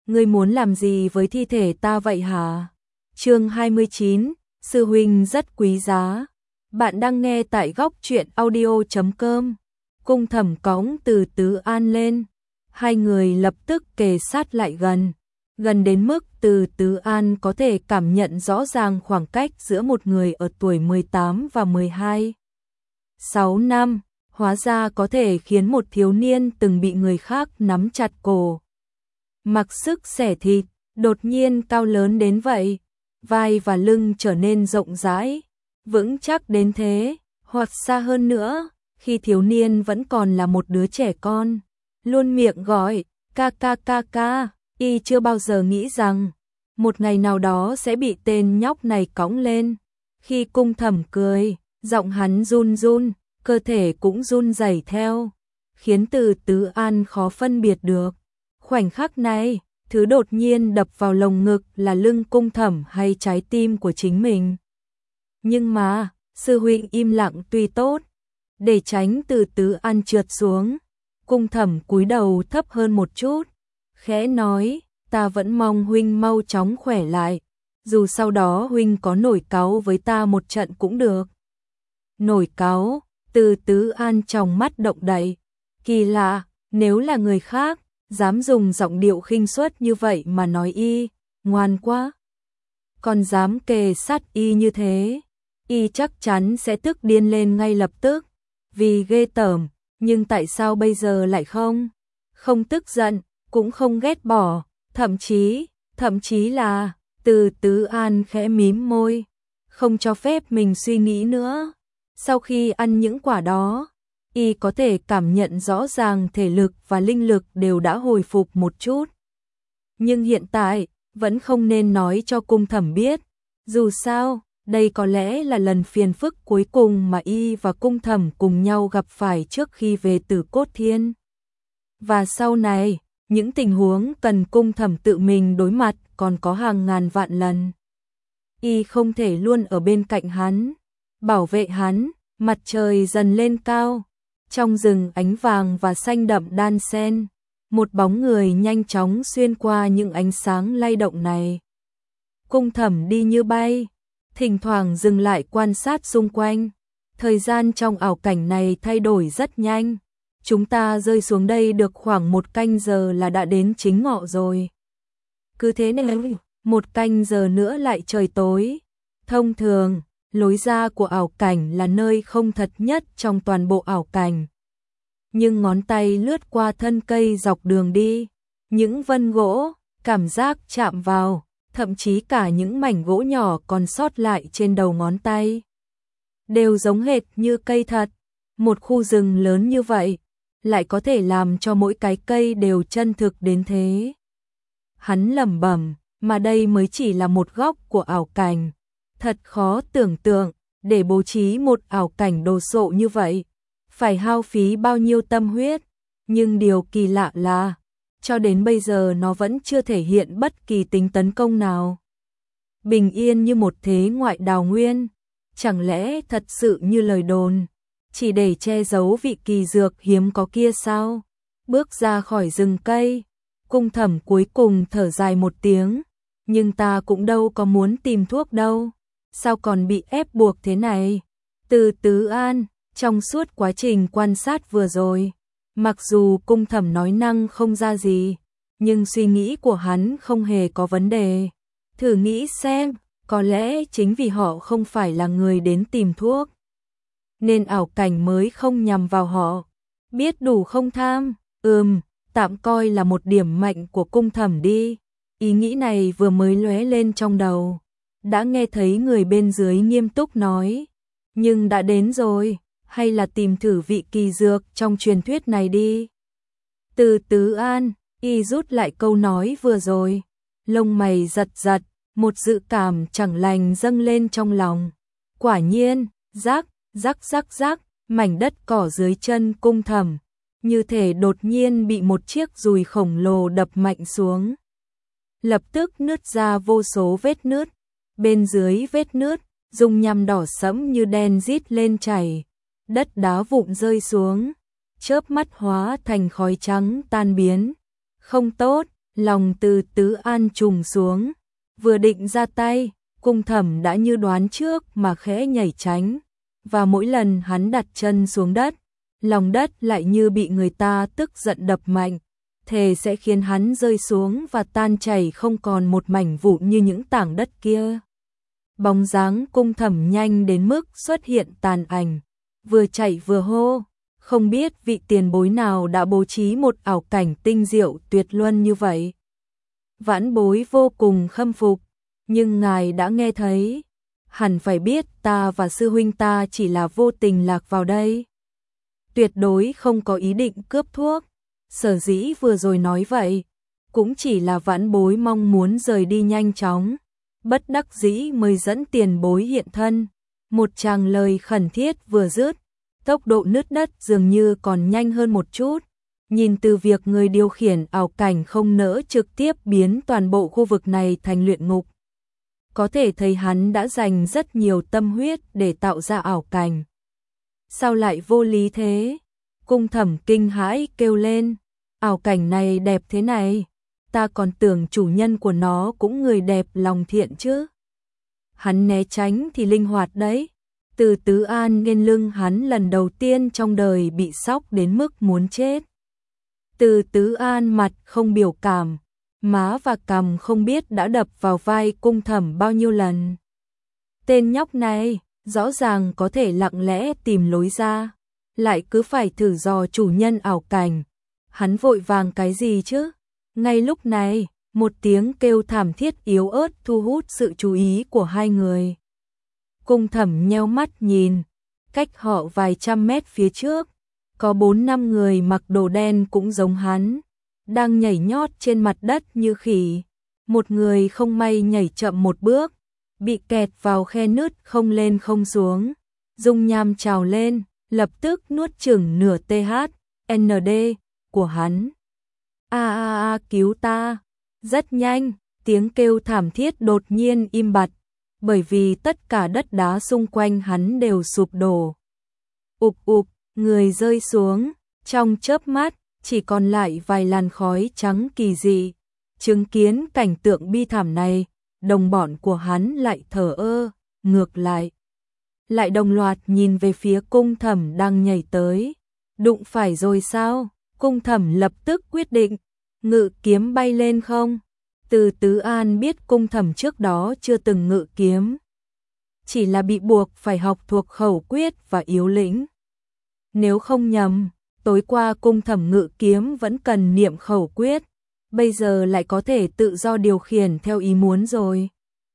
Ngươi muốn làm gì với thi thể ta vậy hả? Chương 29, sư huynh rất quý giá. Bạn đang nghe tại góc truyện audio.com. Cung Thẩm cõng từ Tứ An lên, hai người lập tức kề sát lại gần đến mức từ Tứ An có thể cảm nhận rõ ràng khoảng cách giữa một người ở tuổi 18 và 12. 6 năm, hóa ra có thể khiến một thiếu niên từng bị người khác nắm chặt cổ, mặc sức xẻ thịt, đột nhiên cao lớn đến vậy, vai và lưng trở nên rộng rãi, vững chắc đến thế, hoặc xa hơn nữa, khi thiếu niên vẫn còn là một đứa trẻ con, luôn miệng gọi ca ca ca ca, y chưa bao giờ nghĩ rằng một ngày nào đó sẽ bị tên nhóc này cõng lên. Khi Cung Thẩm cười, giọng hắn run run, cơ thể cũng run rẩy theo, khiến từ Tứ An khó phân biệt được. Khoảnh khắc này, thứ đột nhiên đập vào lồng ngực là lưng Cung Thẩm hay trái tim của chính mình. Nhưng mà, sư huynh im lặng tuy tốt, để tránh từ Tứ An trượt xuống, Cung Thẩm cúi đầu thấp hơn một chút, khẽ nói, ta vẫn mong huynh mau chóng khỏe lại, dù sau đó huynh có nổi cáu với ta một trận cũng được. Nổi cáu, từ Tứ An trong mắt động đậy, kỳ lạ, nếu là người khác, dám dùng giọng điệu khinh suất như vậy mà nói y, ngoan quá. Còn dám kề sát y như thế, y chắc chắn sẽ tức điên lên ngay lập tức, vì ghê tởm, nhưng tại sao bây giờ lại không? Không tức giận, cũng không ghét bỏ, thậm chí là, từ Tứ An khẽ mím môi, không cho phép mình suy nghĩ nữa. Sau khi ăn những quả đó, y có thể cảm nhận rõ ràng thể lực và linh lực đều đã hồi phục một chút. Nhưng hiện tại, vẫn không nên nói cho Cung Thẩm biết. Dù sao, đây có lẽ là lần phiền phức cuối cùng mà y và Cung Thẩm cùng nhau gặp phải trước khi về Tử Cốt Thiên. Và sau này, những tình huống cần Cung Thẩm tự mình đối mặt còn có hàng ngàn vạn lần. Y không thể luôn ở bên cạnh hắn, bảo vệ hắn. Mặt trời dần lên cao, trong rừng ánh vàng và xanh đậm đan xen, một bóng người nhanh chóng xuyên qua những ánh sáng lay động này. Cung Thẩm đi như bay, thỉnh thoảng dừng lại quan sát xung quanh. Thời gian trong ảo cảnh này thay đổi rất nhanh. Chúng ta rơi xuống đây được khoảng 1 canh giờ là đã đến chính ngọ rồi. Cứ thế nên một canh giờ nữa lại trời tối. Thông thường, lối ra của ảo cảnh là nơi không thật nhất trong toàn bộ ảo cảnh. Nhưng ngón tay lướt qua thân cây dọc đường đi, những vân gỗ, cảm giác chạm vào, thậm chí cả những mảnh gỗ nhỏ còn sót lại trên đầu ngón tay, đều giống hệt như cây thật. Một khu rừng lớn như vậy, lại có thể làm cho mỗi cái cây đều chân thực đến thế. Hắn lẩm bẩm, mà đây mới chỉ là một góc của ảo cảnh. Thật khó tưởng tượng, để bố trí một ảo cảnh đồ sộ như vậy, phải hao phí bao nhiêu tâm huyết, nhưng điều kỳ lạ là, cho đến bây giờ nó vẫn chưa thể hiện bất kỳ tính tấn công nào. Bình yên như một thế ngoại đào nguyên, chẳng lẽ thật sự như lời đồn, chỉ để che giấu vị kỳ dược hiếm có kia sao? Bước ra khỏi rừng cây, Cung Thẩm cuối cùng thở dài một tiếng, nhưng ta cũng đâu có muốn tìm thuốc đâu. Sao còn bị ép buộc thế này? Từ Tứ An, trong suốt quá trình quan sát vừa rồi, mặc dù Cung Thẩm nói năng không ra gì, nhưng suy nghĩ của hắn không hề có vấn đề. Thử nghĩ xem, có lẽ chính vì họ không phải là người đến tìm thuốc, nên ảo cảnh mới không nhằm vào họ. Biết đủ không tham? Tạm coi là một điểm mạnh của Cung Thẩm đi. Ý nghĩ này vừa mới lóe lên trong đầu, đã nghe thấy người bên dưới nghiêm túc nói, nhưng đã đến rồi, hay là tìm thử vị kỳ dược trong truyền thuyết này đi. Từ Tứ An, y rút lại câu nói vừa rồi, lông mày giật giật, một dự cảm chẳng lành dâng lên trong lòng. Quả nhiên, rắc, mảnh đất cỏ dưới chân Cung Thẩm, như thể đột nhiên bị một chiếc dùi khổng lồ đập mạnh xuống. Lập tức nứt ra vô số vết nứt. Bên dưới vết nứt, dung nham đỏ sẫm như đen rít lên chảy, đất đá vụn rơi xuống, chớp mắt hóa thành khói trắng tan biến. Không tốt, Lòng Từ Tứ An trùng xuống, vừa định ra tay, Cung Thẩm đã như đoán trước mà khẽ nhảy tránh, và mỗi lần hắn đặt chân xuống đất, lòng đất lại như bị người ta tức giận đập mạnh, thề sẽ khiến hắn rơi xuống và tan chảy không còn một mảnh vụn như những tảng đất kia. Bóng dáng Cung Thẩm nhanh đến mức xuất hiện tàn ảnh, vừa chạy vừa hô, không biết vị tiền bối nào đã bố trí một ảo cảnh tinh diệu tuyệt luân như vậy. Vãn bối vô cùng khâm phục, nhưng ngài đã nghe thấy, hẳn phải biết ta và sư huynh ta chỉ là vô tình lạc vào đây. Tuyệt đối không có ý định cướp thuốc, sở dĩ vừa rồi nói vậy, cũng chỉ là vãn bối mong muốn rời đi nhanh chóng, bất đắc dĩ mới dẫn tiền bối hiện thân. Một tràng lời khẩn thiết vừa dứt, tốc độ nứt đất dường như còn nhanh hơn một chút. Nhìn từ việc người điều khiển ảo cảnh không nỡ trực tiếp biến toàn bộ khu vực này thành luyện ngục, có thể thấy hắn đã dành rất nhiều tâm huyết để tạo ra ảo cảnh. Sao lại vô lý thế? Cung Thẩm kinh hãi kêu lên, ảo cảnh này đẹp thế này, ta còn tưởng chủ nhân của nó cũng người đẹp lòng thiện chứ. Hắn né tránh thì linh hoạt đấy. Từ Tứ An nghiêng lưng hắn lần đầu tiên trong đời bị sốc đến mức muốn chết. Từ Tứ An mặt không biểu cảm, má và cằm không biết đã đập vào vai Cung Thẩm bao nhiêu lần. Tên nhóc này, rõ ràng có thể lặng lẽ tìm lối ra, lại cứ phải thử dò chủ nhân ảo cảnh. Hắn vội vàng cái gì chứ? Ngay lúc này, một tiếng kêu thảm thiết yếu ớt thu hút sự chú ý của hai người. Cung Thẩm nheo mắt nhìn, cách họ vài trăm mét phía trước, có 4-5 người mặc đồ đen cũng giống hắn, đang nhảy nhót trên mặt đất như khỉ. Một người không may nhảy chậm một bước, bị kẹt vào khe nứt không lên không xuống. Dung nham trào lên, lập tức nuốt chửng nửa THND của hắn. Cứu ta! Rất nhanh, tiếng kêu thảm thiết đột nhiên im bặt, bởi vì tất cả đất đá xung quanh hắn đều sụp đổ. Người rơi xuống, trong chớp mắt, chỉ còn lại vài làn khói trắng kỳ dị. Chứng kiến cảnh tượng bi thảm này, đồng bọn của hắn lại thờ ơ, ngược lại đồng loạt nhìn về phía Cung Thẩm đang nhảy tới. Đụng phải rồi sao? Cung Thẩm lập tức quyết định, ngự kiếm bay lên không? Từ Tứ An biết Cung Thẩm trước đó chưa từng ngự kiếm, chỉ là bị buộc phải học thuộc khẩu quyết và yếu lĩnh. Nếu không nhầm, tối qua Cung Thẩm ngự kiếm vẫn cần niệm khẩu quyết, bây giờ lại có thể tự do điều khiển theo ý muốn rồi.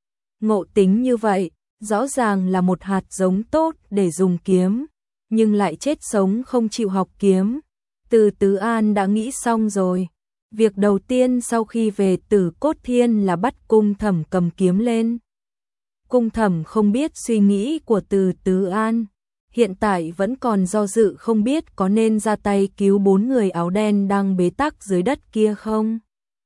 Ngộ tính như vậy, rõ ràng là một hạt giống tốt để dùng kiếm, nhưng lại chết sống không chịu học kiếm. Từ Tứ An đã nghĩ xong rồi. Việc đầu tiên sau khi về Tử Cốt Thiên là bắt Cung Thẩm cầm kiếm lên. Cung Thẩm không biết suy nghĩ của Từ Tứ An, hiện tại vẫn còn do dự không biết có nên ra tay cứu 4 người áo đen đang bế tắc dưới đất kia không.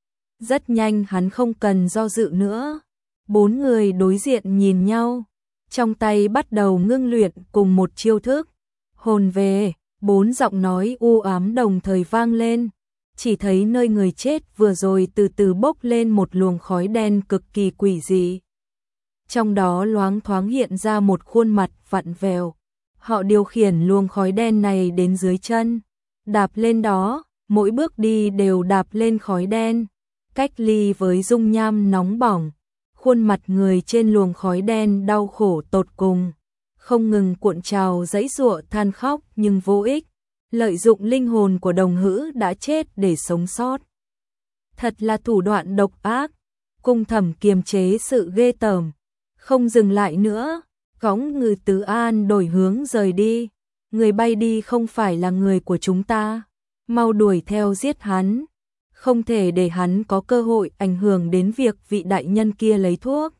Rất nhanh hắn không cần do dự nữa. 4 người đối diện nhìn nhau, trong tay bắt đầu ngưng luyện cùng một chiêu thức. Hồn về, 4 giọng nói u ám đồng thời vang lên. Chỉ thấy nơi người chết vừa rồi từ từ bốc lên một luồng khói đen cực kỳ quỷ dị. Trong đó loáng thoáng hiện ra một khuôn mặt vặn vẹo. Họ điều khiển luồng khói đen này đến dưới chân, đạp lên đó, mỗi bước đi đều đạp lên khói đen, cách ly với dung nham nóng bỏng. Khuôn mặt người trên luồng khói đen đau khổ tột cùng, không ngừng cuộn trào giãy giụa than khóc nhưng vô ích, lợi dụng linh hồn của đồng hữu đã chết để sống sót. Thật là thủ đoạn độc ác. Cung Thẩm kiềm chế sự ghê tởm, không dừng lại nữa, góng ngự Tứ An đổi hướng rời đi. Người bay đi không phải là người của chúng ta, mau đuổi theo giết hắn, không thể để hắn có cơ hội ảnh hưởng đến việc vị đại nhân kia lấy thuốc.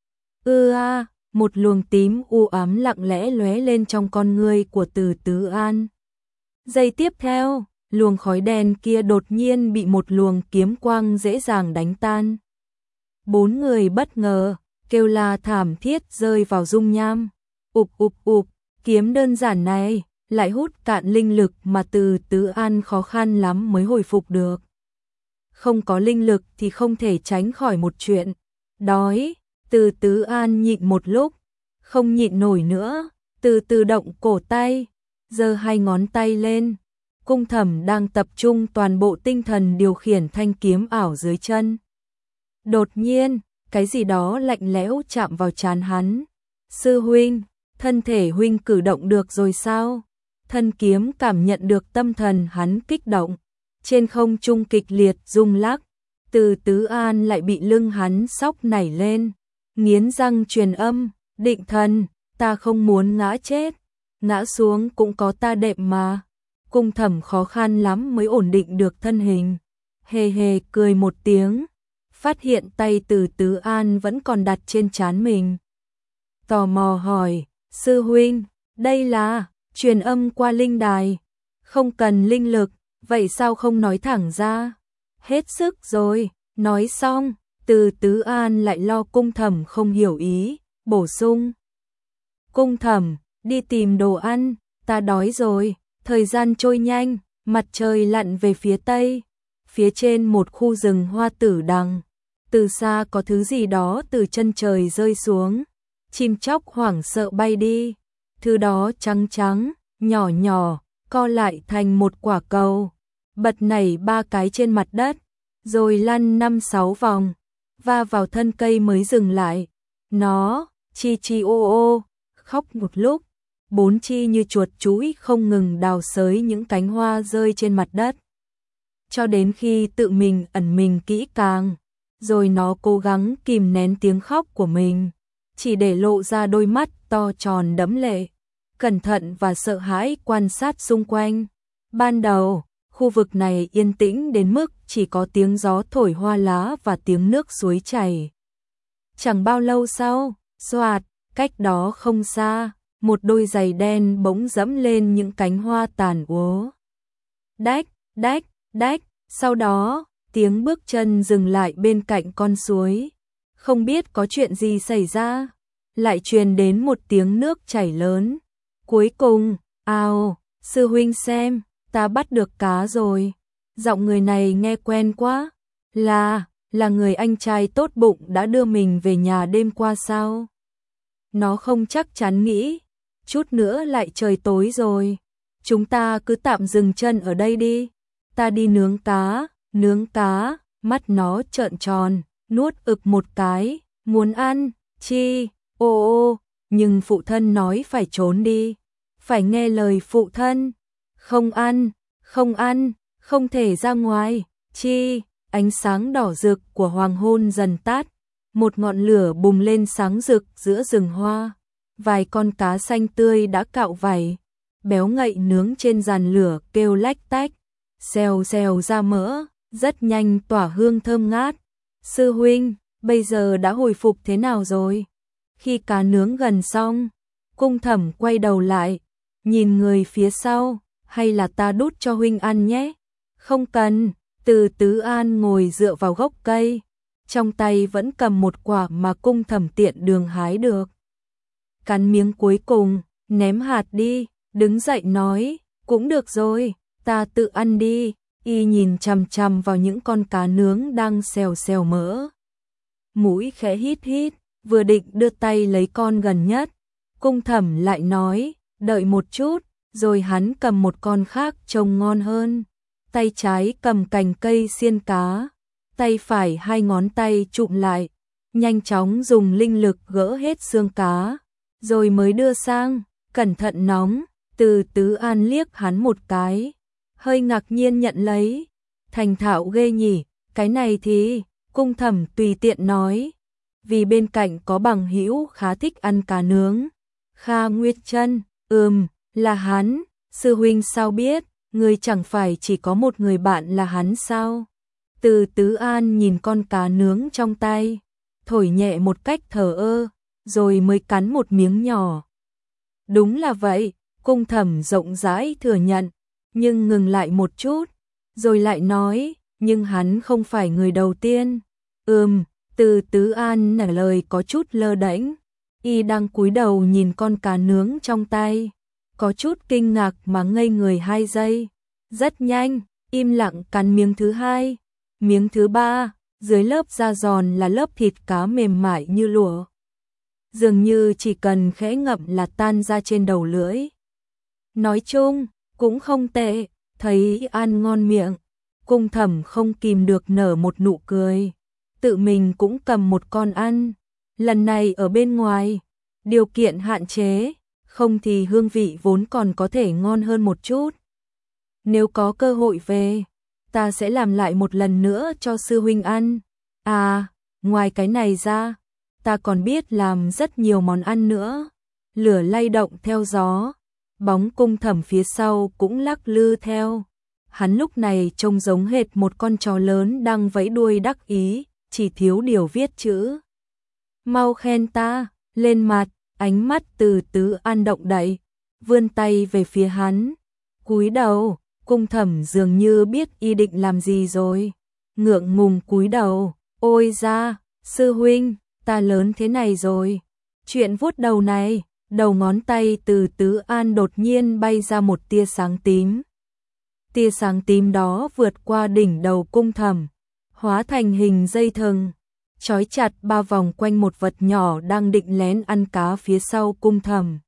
Một luồng tím u ám lặng lẽ lóe lên trong con ngươi của Từ Tứ An. Giây tiếp theo, luồng khói đen kia đột nhiên bị một luồng kiếm quang dễ dàng đánh tan. 4 người bất ngờ, kêu la thảm thiết rơi vào dung nham. Kiếm đơn giản này lại hút cạn linh lực mà Từ Tứ An khó khăn lắm mới hồi phục được. không có linh lực thì không thể tránh khỏi một chuyện, đói. Từ Tứ An nhịn một lúc, không nhịn nổi nữa, từ từ động cổ tay, giơ hai ngón tay lên. Cung Thẩm đang tập trung toàn bộ tinh thần điều khiển thanh kiếm ảo dưới chân. Đột nhiên, cái gì đó lạnh lẽo chạm vào trán hắn. Sư huynh, thân thể huynh cử động được rồi sao? Thân kiếm cảm nhận được tâm thần hắn kích động, trên không trung kịch liệt rung lắc. Từ Tứ An lại bị lưng hắn sóc nảy lên, nghiến răng truyền âm, định thần, ta không muốn ngã chết, ngã xuống cũng có ta đệm mà. Cung Thẩm khó khăn lắm mới ổn định được thân hình, hề hề cười một tiếng, phát hiện tay Từ Tứ An vẫn còn đặt trên trán mình. Tò mò hỏi, sư huynh, đây là truyền âm qua linh đài, không cần linh lực, vậy sao không nói thẳng ra? Hết sức rồi, nói xong, Từ Tứ An lại lo Cung Thẩm không hiểu ý, bổ sung. Cung Thẩm, đi tìm đồ ăn, ta đói rồi. Thời gian trôi nhanh, mặt trời lặn về phía tây, phía trên một khu rừng hoa tử đằng. Từ xa có thứ gì đó từ chân trời rơi xuống, chim chóc hoảng sợ bay đi. Thứ đó trắng trắng, nhỏ nhỏ, co lại thành một quả cầu, bật nảy 3 cái trên mặt đất, rồi lăn 5-6 vòng, va vào thân cây mới dừng lại. Nó, chi chi ô ô, khóc một lúc. 4 chi như chuột chúi không ngừng đào xới những cánh hoa rơi trên mặt đất. Cho đến khi tự mình ẩn mình kỹ càng, rồi nó cố gắng kìm nén tiếng khóc của mình, chỉ để lộ ra đôi mắt to tròn đẫm lệ, cẩn thận và sợ hãi quan sát xung quanh. Ban đầu, khu vực này yên tĩnh đến mức chỉ có tiếng gió thổi hoa lá và tiếng nước suối chảy. Chẳng bao lâu sau, xoạt, cách đó không xa, một đôi giày đen bỗng dẫm lên những cánh hoa tàn úa. Đách, đách, đách, sau đó, tiếng bước chân dừng lại bên cạnh con suối. Không biết có chuyện gì xảy ra, lại truyền đến một tiếng nước chảy lớn. Cuối cùng, ào, sư huynh xem, ta bắt được cá rồi. Giọng người này nghe quen quá, là người anh trai tốt bụng đã đưa mình về nhà đêm qua sao? Nó không chắc chắn nghĩ, chút nữa lại trời tối rồi, chúng ta cứ tạm dừng chân ở đây đi, ta đi nướng cá, mắt nó trợn tròn, nuốt ực một cái, muốn ăn, chi, ô, nhưng phụ thân nói phải trốn đi, phải nghe lời phụ thân, không ăn, không thể ra ngoài, chi, ánh sáng đỏ rực của hoàng hôn dần tắt, một ngọn lửa bùng lên sáng rực giữa rừng hoa. Vài con cá xanh tươi đã cạo vảy, béo ngậy nướng trên giàn lửa kêu lách tách, xèo xèo ra mỡ, rất nhanh tỏa hương thơm ngát. Sư huynh, bây giờ đã hồi phục thế nào rồi? Khi cá nướng gần xong, Cung Thẩm quay đầu lại, nhìn người phía sau, hay là ta đút cho huynh ăn nhé? Không cần. Từ Tứ An ngồi dựa vào gốc cây, trong tay vẫn cầm một quả mà Cung Thẩm tiện đường hái được. Cắn miếng cuối cùng, ném hạt đi, đứng dậy nói, cũng được rồi, ta tự ăn đi. Y nhìn chằm chằm vào những con cá nướng đang xèo xèo mỡ. Mũi khẽ hít hít, vừa định đưa tay lấy con gần nhất, Cung Thẩm lại nói, đợi một chút, rồi hắn cầm một con khác trông ngon hơn. Tay trái cầm cành cây xiên cá, tay phải hai ngón tay chụm lại, nhanh chóng dùng linh lực gỡ hết xương cá, rồi mới đưa sang, cẩn thận nóng. Từ Tứ An liếc hắn một cái, hơi ngạc nhiên nhận lấy, thành thạo ghê nhỉ, cái này thì, Cung Thẩm tùy tiện nói, vì bên cạnh có bằng hữu khá thích ăn cá nướng. Kha Nguyệt Chân, là hắn, sư huynh sao biết, người chẳng phải chỉ có một người bạn là hắn sao? Từ Tứ An nhìn con cá nướng trong tay, thổi nhẹ một cách thờ ơ, rồi mới cắn một miếng nhỏ. Đúng là vậy, Cung Thẩm rộng rãi thừa nhận, nhưng ngừng lại một chút, rồi lại nói, nhưng hắn không phải người đầu tiên. Từ Tứ An nở lời có chút lơ đễnh, y đang cúi đầu nhìn con cá nướng trong tay, có chút kinh ngạc mà ngây người 2 giây. Rất nhanh, im lặng cắn miếng thứ hai, Miếng thứ ba, dưới lớp da giòn là lớp thịt cá mềm mại như lụa. Dường như chỉ cần khẽ ngậm là tan ra trên đầu lưỡi. Nói chung, cũng không tệ, thấy ăn ngon miệng. Cung Thẩm không kìm được nở một nụ cười. Tự mình cũng cầm một con ăn. Lần này ở bên ngoài, điều kiện hạn chế, không thì hương vị vốn còn có thể ngon hơn một chút. Nếu có cơ hội về, ta sẽ làm lại một lần nữa cho sư huynh ăn. À, ngoài cái này ra, ta còn biết làm rất nhiều món ăn nữa. Lửa lay động theo gió, bóng Cung Thẩm phía sau cũng lắc lư theo. Hắn lúc này trông giống hệt một con chó lớn đang vẫy đuôi đắc ý, chỉ thiếu điều viết chữ. Mau khen ta, lên mặt, ánh mắt Từ Tứ An động đậy, vươn tay về phía hắn. Cúi đầu, Cung Thẩm dường như biết ý định làm gì rồi. Ngượng ngùng cúi đầu, ôi da, sư huynh, ta lớn thế này rồi. Chuyện vuốt đầu này, đầu ngón tay Từ Tứ An đột nhiên bay ra một tia sáng tím. Tia sáng tím đó vượt qua đỉnh đầu Cung Thẩm, hóa thành hình dây thừng, trói chặt ba vòng quanh một vật nhỏ đang định lén ăn cá phía sau Cung Thẩm.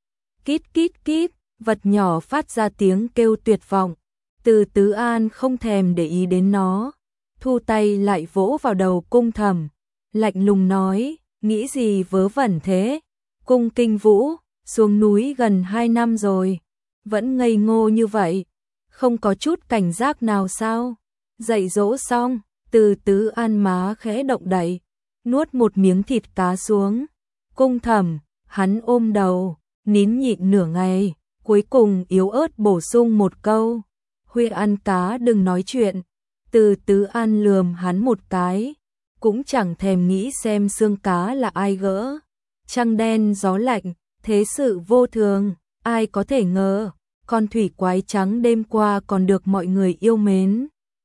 Kít kít kít, vật nhỏ phát ra tiếng kêu tuyệt vọng. Từ Tứ An không thèm để ý đến nó, thu tay lại vỗ vào đầu Cung Thẩm, lạnh lùng nói, nghĩ gì vớ vẩn thế? Cung Kinh Vũ, xuống núi gần 2 năm rồi, vẫn ngây ngô như vậy, không có chút cảnh giác nào sao? Dạy dỗ xong, Từ Tứ An má khẽ động đậy, nuốt một miếng thịt cá xuống. Cung Thẩm, hắn ôm đầu, nín nhịn nửa ngày, cuối cùng yếu ớt bổ sung một câu, Huy ăn cá đừng nói chuyện. Từ Tứ An lườm hắn một cái, cũng chẳng thèm nghĩ xem xương cá là ai gỡ. Trăng đen gió lạnh, thế sự vô thường, ai có thể ngờ, con thủy quái trắng đêm qua còn được mọi người yêu mến,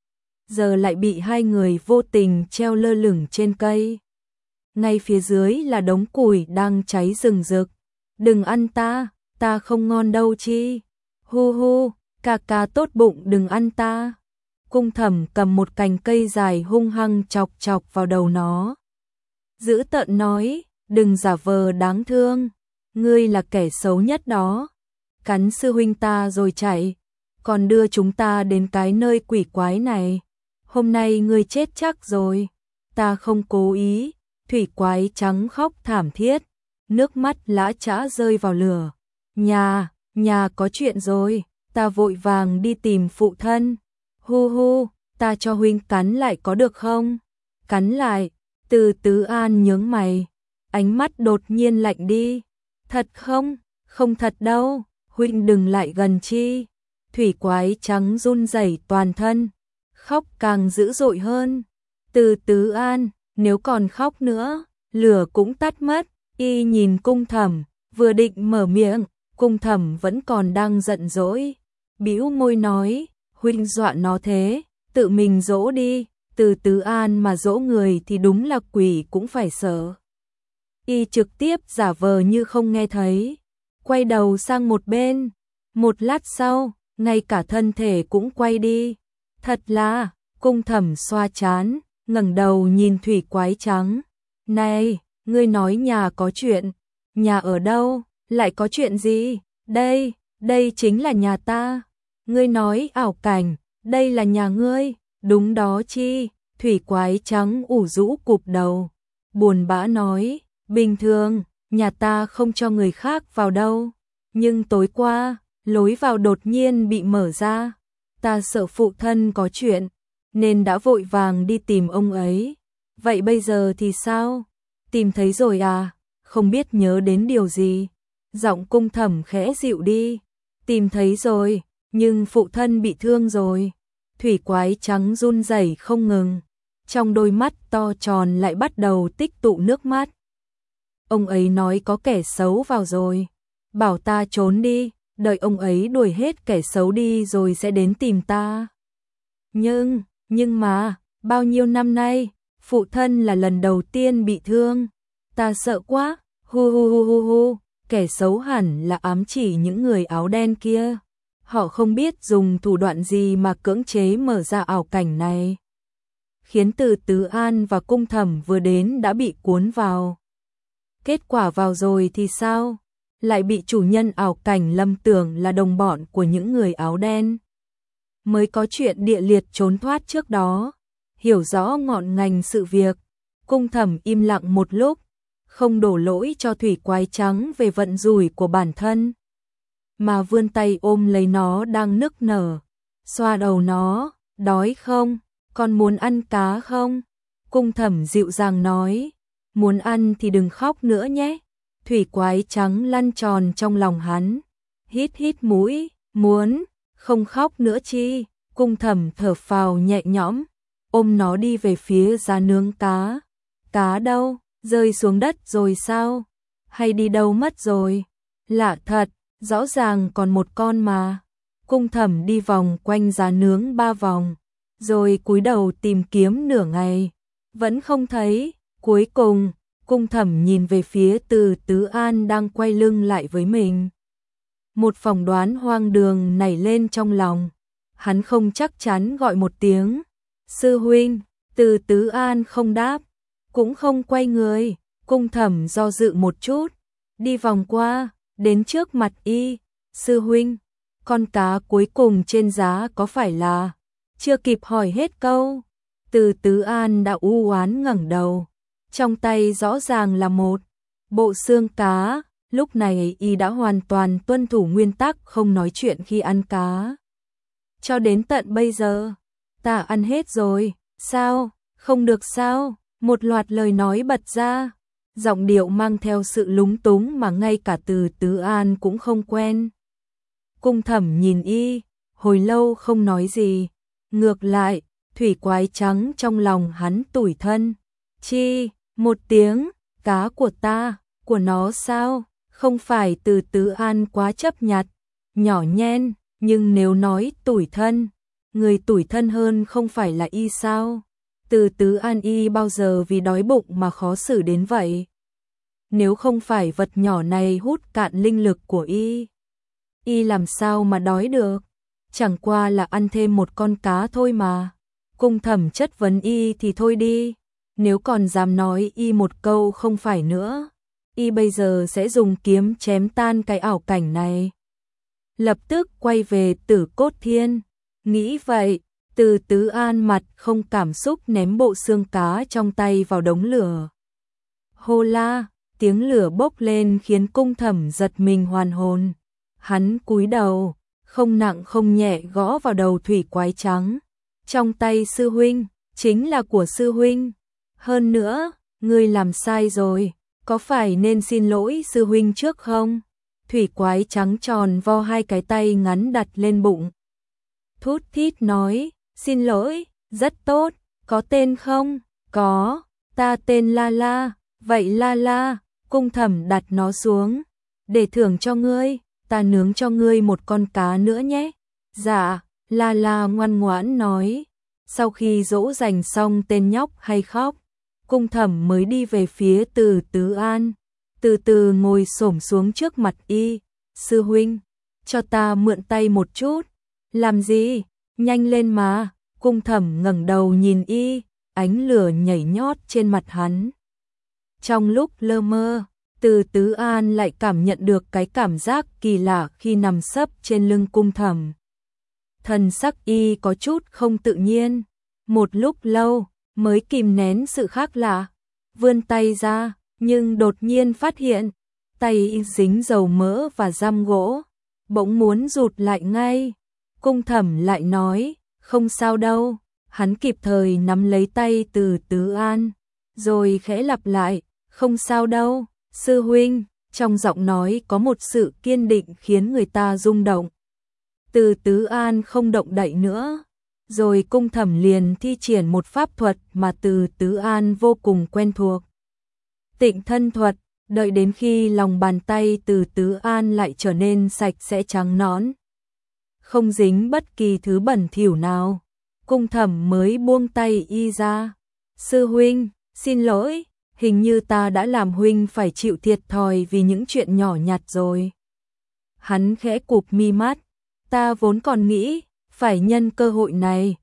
giờ lại bị hai người vô tình treo lơ lửng trên cây. Ngay phía dưới là đống củi đang cháy rừng rực. Đừng ăn ta, ta không ngon đâu chi. Hu hu, ca ca tốt bụng đừng ăn ta. Cung Thẩm cầm một cành cây dài hung hăng chọc chọc vào đầu nó. Dữ tợn nói, đừng giả vờ đáng thương, ngươi là kẻ xấu nhất đó. Cắn sư huynh ta rồi chạy, còn đưa chúng ta đến cái nơi quỷ quái này. Hôm nay ngươi chết chắc rồi, ta không cố ý. Thủy quái trắng khóc thảm thiết, nước mắt lã chã rơi vào lửa. Nhà có chuyện rồi, ta vội vàng đi tìm phụ thân. Hu hu, ta cho huynh cắn lại có được không? Cắn lại. Từ Tứ An nhướng mày, ánh mắt đột nhiên lạnh đi. Thật không? Không thật đâu, huynh đừng lại gần chi. Thủy quái trắng run rẩy toàn thân, khóc càng dữ dội hơn. Từ Tứ An, nếu còn khóc nữa, lửa cũng tắt mất. Y nhìn Cung Thẩm, vừa định mở miệng, Cung Thẩm vẫn còn đang giận dỗi, bĩu môi nói, huynh dọa nó thế, tự mình dỗ đi. Từ Tứ An mà dỗ người thì đúng là quỷ cũng phải sợ. Y trực tiếp giả vờ như không nghe thấy, quay đầu sang một bên. Một lát sau, ngay cả thân thể cũng quay đi. Thật là, Cung Thẩm xoa trán, ngẩng đầu nhìn thủy quái trắng. Này, ngươi nói nhà có chuyện, nhà ở đâu, lại có chuyện gì? Đây chính là nhà ta. Ngươi nói ảo cảnh, đây là nhà ngươi, đúng đó chi? Thủy quái trắng ủ rũ cụp đầu, buồn bã nói, bình thường, nhà ta không cho người khác vào đâu. Nhưng tối qua, lối vào đột nhiên bị mở ra, ta sợ phụ thân có chuyện, nên đã vội vàng đi tìm ông ấy. Vậy bây giờ thì sao? Tìm thấy rồi à? Không biết nhớ đến điều gì. Giọng Cung Thẩm khẽ dịu đi. Tìm thấy rồi, nhưng phụ thân bị thương rồi. Thủy quái trắng run rẩy không ngừng, trong đôi mắt to tròn lại bắt đầu tích tụ nước mắt. Ông ấy nói có kẻ xấu vào rồi, bảo ta trốn đi, đợi ông ấy đuổi hết kẻ xấu đi rồi sẽ đến tìm ta. Nhưng mà, bao nhiêu năm nay, phụ thân là lần đầu tiên bị thương, ta sợ quá. Hu hu hu hu hu, kẻ xấu hẳn là ám chỉ những người áo đen kia. Họ không biết dùng thủ đoạn gì mà cưỡng chế mở ra ảo cảnh này. khiến Từ Tứ An và Cung Thẩm vừa đến đã bị cuốn vào. Kết quả vào rồi thì sao? Lại bị chủ nhân ảo cảnh lầm tưởng là đồng bọn của những người áo đen. Mới có chuyện địa liệt trốn thoát trước đó, hiểu rõ ngọn ngành sự việc, Cung Thẩm im lặng một lúc, không đổ lỗi cho thủy quái trắng về vận rủi của bản thân, mà vươn tay ôm lấy nó đang nức nở, xoa đầu nó, đói không? Con muốn ăn cá không? Cung Thẩm dịu dàng nói, muốn ăn thì đừng khóc nữa nhé. Thủy quái trắng lăn tròn trong lòng hắn, hít hít mũi, muốn, không khóc nữa chi. Cung Thẩm thở phào nhẹ nhõm, ôm nó đi về phía giá nướng cá. Cá đâu? Rơi xuống đất rồi sao? Hay đi đâu mất rồi? Lạ thật, rõ ràng còn một con mà. Cung Thẩm đi vòng quanh giá nướng 3 vòng, rồi cúi đầu tìm kiếm nửa ngày, vẫn không thấy. Cuối cùng, Cung Thẩm nhìn về phía Từ Tứ An đang quay lưng lại với mình. Một phỏng đoán hoang đường nảy lên trong lòng, hắn không chắc chắn gọi một tiếng, sư huynh. Từ Tứ An không đáp, cũng không quay người. Cung Thẩm do dự một chút, đi vòng qua, đến trước mặt y, sư huynh, con cá cuối cùng trên giá có phải là... Chưa kịp hỏi hết câu, Từ Tứ An đã u oán ngẩng đầu, trong tay rõ ràng là một bộ xương cá. Lúc này y đã hoàn toàn tuân thủ nguyên tắc không nói chuyện khi ăn cá. Cho đến tận bây giờ, ta ăn hết rồi. Sao? Không được sao? Một loạt lời nói bật ra, giọng điệu mang theo sự lúng túng mà ngay cả Từ Tứ An cũng không quen. Cung Thẩm nhìn y, hồi lâu không nói gì. Ngược lại, thủy quái trắng trong lòng hắn tủi thân. Chi, một tiếng, cá của ta, của nó sao? Không phải Từ Tứ An quá chấp nhặt, nhỏ nhen, nhưng nếu nói tủi thân, người tủi thân hơn không phải là y sao? Từ Tứ An y bao giờ vì đói bụng mà khó xử đến vậy? Nếu không phải vật nhỏ này hút cạn linh lực của y làm sao mà đói được? Chẳng qua là ăn thêm một con cá thôi mà. Cung Thẩm chất vấn y thì thôi đi, nếu còn dám nói y một câu không phải nữa, y bây giờ sẽ dùng kiếm chém tan cái ảo cảnh này. Lập tức quay về Tử Cốt Thiên. Nghĩ vậy, Từ Tứ An mặt không cảm xúc ném bộ xương cá trong tay vào đống lửa. Hô la, tiếng lửa bốc lên khiến Cung Thẩm giật mình hoàn hồn. Hắn cúi đầu, không nặng không nhẹ gõ vào đầu thủy quái trắng. Trong tay sư huynh, chính là của sư huynh. Hơn nữa, ngươi làm sai rồi, có phải nên xin lỗi sư huynh trước không? Thủy quái trắng tròn vo hai cái tay ngắn đặt lên bụng. Thút thít nói, xin lỗi, rất tốt, có tên không? Có, ta tên La La. Vậy La La, Cung Thẩm đặt nó xuống. Để thưởng cho ngươi, ta nướng cho ngươi một con cá nữa nhé. Dạ, La La ngoan ngoãn nói. Sau khi dỗ dành xong tên nhóc hay khóc, Cung Thẩm mới đi về phía Từ Tứ An, từ từ ngồi xổm xuống trước mặt y. Sư huynh, cho ta mượn tay một chút. Làm gì? Nhanh lên mà. Cung Thẩm ngẩng đầu nhìn y, ánh lửa nhảy nhót trên mặt hắn. Trong lúc lơ mơ, Từ Tứ An lại cảm nhận được cái cảm giác kỳ lạ khi nằm sấp trên lưng Cung Thẩm. Thần sắc y có chút không tự nhiên, một lúc lâu mới kìm nén sự khác lạ, vươn tay ra, nhưng đột nhiên phát hiện tay y dính dầu mỡ và giam gỗ, bỗng muốn rụt lại ngay. Cung Thẩm lại nói, không sao đâu. Hắn kịp thời nắm lấy tay Từ Tứ An, rồi khẽ lặp lại, không sao đâu, sư huynh. Trong giọng nói có một sự kiên định khiến người ta rung động. Từ Tứ An không động đậy nữa, rồi Cung Thẩm liền thi triển một pháp thuật mà Từ Tứ An vô cùng quen thuộc. Tịnh thân thuật. Đợi đến khi lòng bàn tay Từ Tứ An lại trở nên sạch sẽ trắng nõn, không dính bất kỳ thứ bẩn thỉu nào, Cung Thẩm mới buông tay y ra. Sư huynh, xin lỗi, hình như ta đã làm huynh phải chịu thiệt thòi vì những chuyện nhỏ nhặt rồi. Hắn khẽ cụp mi mắt, ta vốn còn nghĩ phải nhân cơ hội này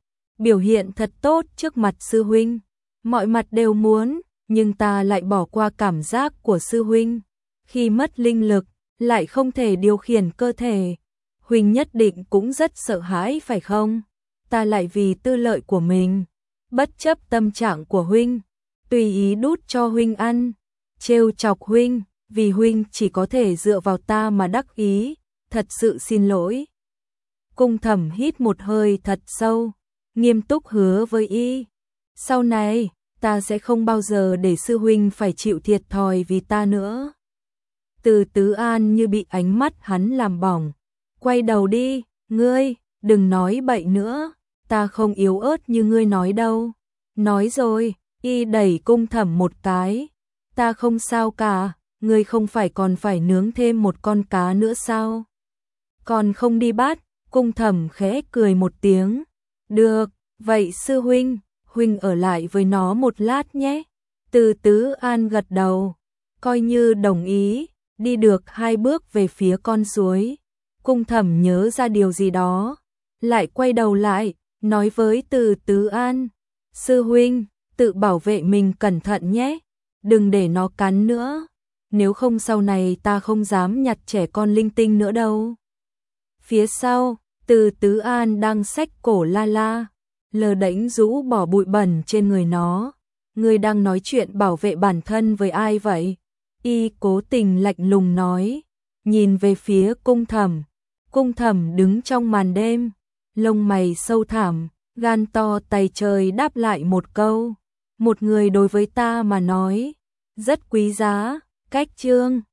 biểu hiện thật tốt trước mặt sư huynh. Mọi mặt đều muốn, nhưng ta lại bỏ qua cảm giác của sư huynh. Khi mất linh lực, lại không thể điều khiển cơ thể. Huynh nhất định cũng rất sợ hãi phải không? Ta lại vì tư lợi của mình, bất chấp tâm trạng của huynh, tùy ý đút cho huynh ăn, trêu chọc huynh, vì huynh chỉ có thể dựa vào ta mà đắc ý, thật sự xin lỗi. Cung Thẩm hít một hơi thật sâu, nghiêm túc hứa với y. Sau này, ta sẽ không bao giờ để sư huynh phải chịu thiệt thòi vì ta nữa. Từ Tứ An như bị ánh mắt hắn làm bỏng. Quay đầu đi, ngươi, đừng nói bậy nữa, ta không yếu ớt như ngươi nói đâu. Nói rồi, y đẩy Cung Thẩm một cái. Ta không sao cả, ngươi không phải còn phải nướng thêm một con cá nữa sao? Còn không đi bắt, Cung Thẩm khẽ cười một tiếng. Được, vậy sư huynh, huynh ở lại với nó một lát nhé. Từ Tứ An gật đầu, coi như đồng ý, đi được 2 bước về phía con suối. Cung Thẩm nhớ ra điều gì đó, lại quay đầu lại, nói với Từ Tứ An. Sư huynh, tự bảo vệ mình cẩn thận nhé, đừng để nó cắn nữa. Nếu không sau này ta không dám nhặt trẻ con linh tinh nữa đâu. Phía sau, Từ Tứ An đang xách cổ La La, lờ đễnh rũ bỏ bụi bẩn trên người nó. Ngươi đang nói chuyện bảo vệ bản thân với ai vậy? Y cố tình lạnh lùng nói, nhìn về phía Cung Thẩm. Cung Thẩm đứng trong màn đêm, lông mày sâu thẳm, gan to tay trời đáp lại một câu. Một người đối với ta mà nói, rất quý giá. Cách chương